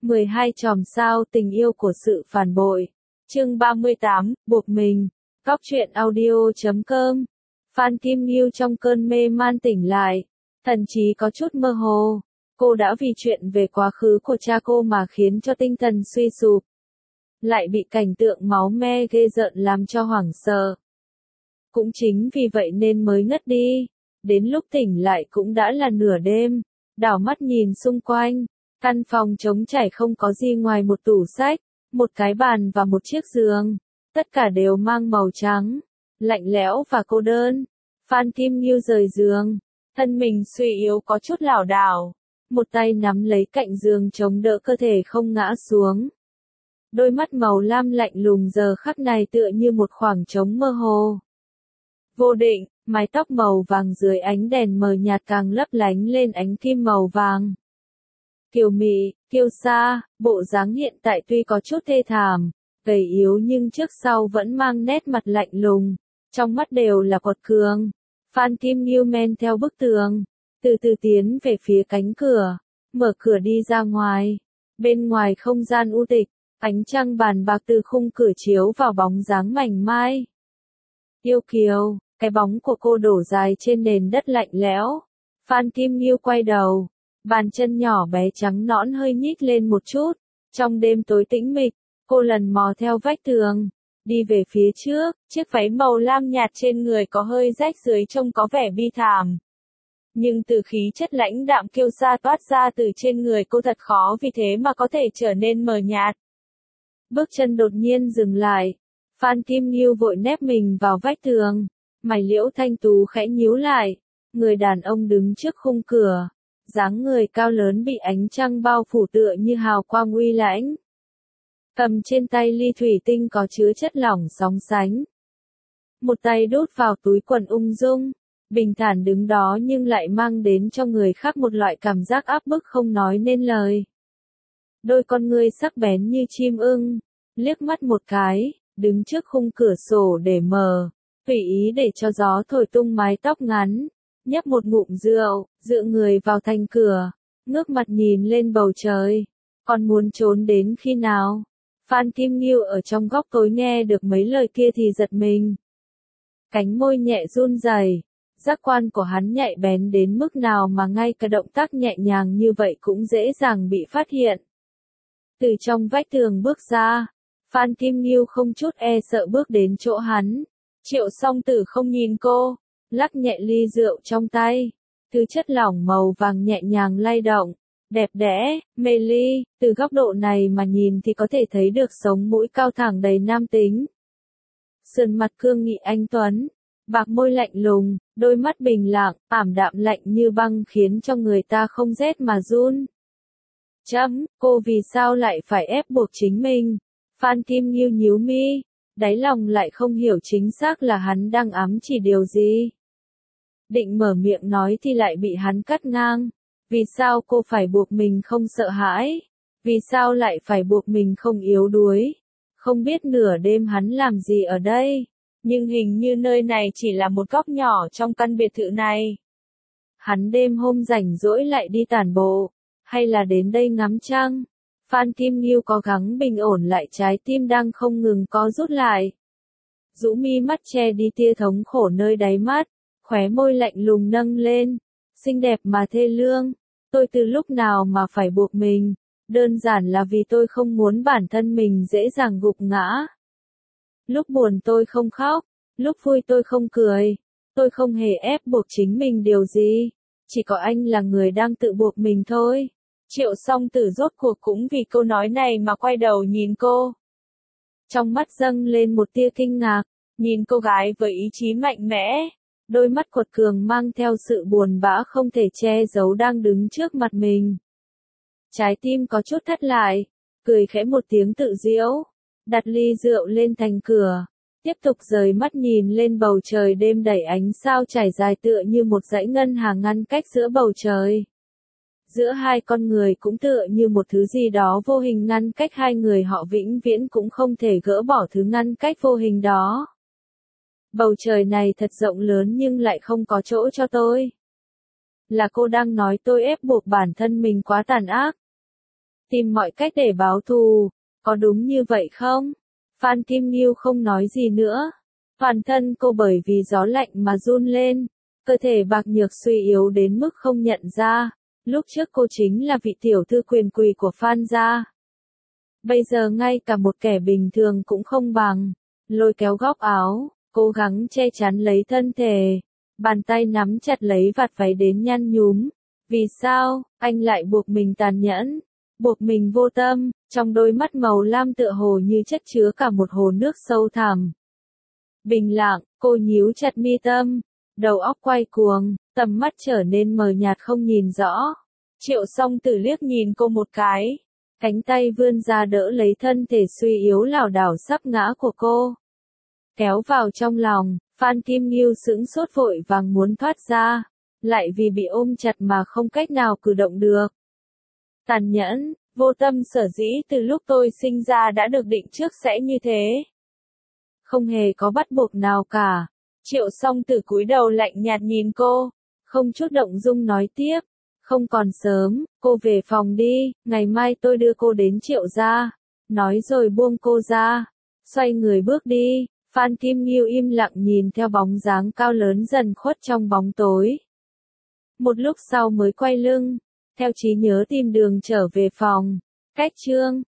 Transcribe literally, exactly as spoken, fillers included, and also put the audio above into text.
mười hai chòm sao tình yêu của sự phản bội. Chương ba mươi tám, buộc mình. Góc truyện audio chấm com. Phan Kim Nghiêu trong cơn mê man tỉnh lại, thần trí có chút mơ hồ. Cô đã vì chuyện về quá khứ của cha cô mà khiến cho tinh thần suy sụp. Lại bị cảnh tượng máu me ghê rợn làm cho hoảng sợ. Cũng chính vì vậy nên mới ngất đi. Đến lúc tỉnh lại cũng đã là nửa đêm. Đảo mắt nhìn xung quanh. Căn phòng trống trải không có gì ngoài một tủ sách, một cái bàn và một chiếc giường. Tất cả đều mang màu trắng, lạnh lẽo và cô đơn. Phan Kim Nghiêu rời giường, thân mình suy yếu có chút lảo đảo. Một tay nắm lấy cạnh giường chống đỡ cơ thể không ngã xuống. Đôi mắt màu lam lạnh lùng giờ khắc này tựa như một khoảng trống mơ hồ. Vô định, mái tóc màu vàng dưới ánh đèn mờ nhạt càng lấp lánh lên ánh kim màu vàng. Kiều mị, kiêu sa, bộ dáng hiện tại tuy có chút thê thảm, gầy yếu nhưng trước sau vẫn mang nét mặt lạnh lùng, trong mắt đều là quật cường. Phan Kim Nghiêu men theo bức tường, từ từ tiến về phía cánh cửa, mở cửa đi ra ngoài. Bên ngoài không gian u tịch, ánh trăng bàn bạc từ khung cửa chiếu vào bóng dáng mảnh mai. Yêu kiều, cái bóng của cô đổ dài trên nền đất lạnh lẽo. Phan Kim Nghiêu quay đầu. Bàn chân nhỏ bé trắng nõn hơi nhích lên một chút. Trong đêm tối tĩnh mịch, cô lần mò theo vách tường, đi về phía trước. Chiếc váy màu lam nhạt trên người có hơi rách dưới trông có vẻ bi thảm. Nhưng từ khí chất lãnh đạm kiêu sa toát ra từ trên người cô thật khó vì thế mà có thể trở nên mờ nhạt. Bước chân đột nhiên dừng lại. Phan Kim Nghiêu vội nép mình vào vách tường. Mày liễu thanh tú khẽ nhíu lại. Người đàn ông đứng trước khung cửa. Dáng người cao lớn bị ánh trăng bao phủ tựa như hào quang uy lãnh. Cầm trên tay ly thủy tinh có chứa chất lỏng sóng sánh. Một tay đút vào túi quần ung dung, bình thản đứng đó nhưng lại mang đến cho người khác một loại cảm giác áp bức không nói nên lời. Đôi con ngươi sắc bén như chim ưng, liếc mắt một cái, đứng trước khung cửa sổ để mở, tùy ý để cho gió thổi tung mái tóc ngắn. Nhấp một ngụm rượu, dựa người vào thành cửa, ngước mặt nhìn lên bầu trời. Còn muốn trốn đến khi nào? Phan Kim Nghiêu ở trong góc tối nghe được mấy lời kia thì giật mình. Cánh môi nhẹ run rẩy, giác quan của hắn nhạy bén đến mức nào mà ngay cả động tác nhẹ nhàng như vậy cũng dễ dàng bị phát hiện. Từ trong vách tường bước ra, Phan Kim Nghiêu không chút e sợ bước đến chỗ hắn. Triệu Song Tử không nhìn cô. Lắc nhẹ ly rượu trong tay, thứ chất lỏng màu vàng nhẹ nhàng lay động, đẹp đẽ, mê ly, từ góc độ này mà nhìn thì có thể thấy được sống mũi cao thẳng đầy nam tính. Sườn mặt cương nghị anh tuấn, bạc môi lạnh lùng, đôi mắt bình lặng, ảm đạm lạnh như băng khiến cho người ta không rét mà run. Chấm, cô vì sao lại phải ép buộc chính mình? Phan Kim Nghiêu nhíu mi, đáy lòng lại không hiểu chính xác là hắn đang ám chỉ điều gì. Định mở miệng nói thì lại bị hắn cắt ngang. Vì sao cô phải buộc mình không sợ hãi? Vì sao lại phải buộc mình không yếu đuối? Không biết nửa đêm hắn làm gì ở đây, nhưng hình như nơi này chỉ là một góc nhỏ trong căn biệt thự này. Hắn đêm hôm rảnh rỗi lại đi tản bộ, hay là đến đây ngắm trăng? Phan Kim Nghiêu cố gắng bình ổn lại trái tim đang không ngừng co rút lại. Rũ mi mắt che đi tia thống khổ nơi đáy mắt, khóe môi lạnh lùng nâng lên. Xinh đẹp mà thê lương, tôi từ lúc nào mà phải buộc mình, đơn giản là vì tôi không muốn bản thân mình dễ dàng gục ngã. Lúc buồn tôi không khóc, lúc vui tôi không cười, tôi không hề ép buộc chính mình điều gì, chỉ có anh là người đang tự buộc mình thôi. Triệu Song Tử rốt cuộc cũng vì câu nói này mà quay đầu nhìn cô. Trong mắt dâng lên một tia kinh ngạc, nhìn cô gái với ý chí mạnh mẽ, đôi mắt quật cường mang theo sự buồn bã không thể che giấu đang đứng trước mặt mình. Trái tim có chút thắt lại, cười khẽ một tiếng tự giễu, đặt ly rượu lên thành cửa, tiếp tục rời mắt nhìn lên bầu trời đêm đầy ánh sao trải dài tựa như một dãy ngân hà ngăn cách giữa bầu trời. Giữa hai con người cũng tựa như một thứ gì đó vô hình ngăn cách hai người họ vĩnh viễn cũng không thể gỡ bỏ thứ ngăn cách vô hình đó. Bầu trời này thật rộng lớn nhưng lại không có chỗ cho tôi. Là cô đang nói tôi ép buộc bản thân mình quá tàn ác. tìm mọi cách để báo thù, có đúng như vậy không? Phan Kim Nghiêu không nói gì nữa. Toàn thân cô bởi vì gió lạnh mà run lên, cơ thể bạc nhược suy yếu đến mức không nhận ra. Lúc trước cô chính là vị tiểu thư quyền quý của Phan gia. Bây giờ ngay cả một kẻ bình thường cũng không bằng. Lôi kéo góc áo, cố gắng che chắn lấy thân thể. Bàn tay nắm chặt lấy vạt váy đến nhăn nhúm. Vì sao, anh lại buộc mình tàn nhẫn? Buộc mình vô tâm, trong đôi mắt màu lam tựa hồ như chất chứa cả một hồ nước sâu thẳm. Bình lặng, cô nhíu chặt mi tâm, đầu óc quay cuồng, tầm mắt trở nên mờ nhạt không nhìn rõ. Triệu Song Tử liếc nhìn cô một cái, cánh tay vươn ra đỡ lấy thân thể suy yếu lảo đảo sắp ngã của cô. Kéo vào trong lòng, Phan Kim Nghiêu sững sốt vội vàng muốn thoát ra, lại vì bị ôm chặt mà không cách nào cử động được. Tàn nhẫn, vô tâm sở dĩ từ lúc tôi sinh ra đã được định trước sẽ như thế. Không hề có bắt buộc nào cả. Triệu Song Tử cúi đầu lạnh nhạt nhìn cô, không chút động dung nói tiếp. Không còn sớm, cô về phòng đi, ngày mai tôi đưa cô đến Triệu gia. Nói rồi buông cô ra, xoay người bước đi. Phan Kim Nghiêu im lặng nhìn theo bóng dáng cao lớn dần khuất trong bóng tối. Một lúc sau mới quay lưng, theo trí nhớ tìm đường trở về phòng. Cách chương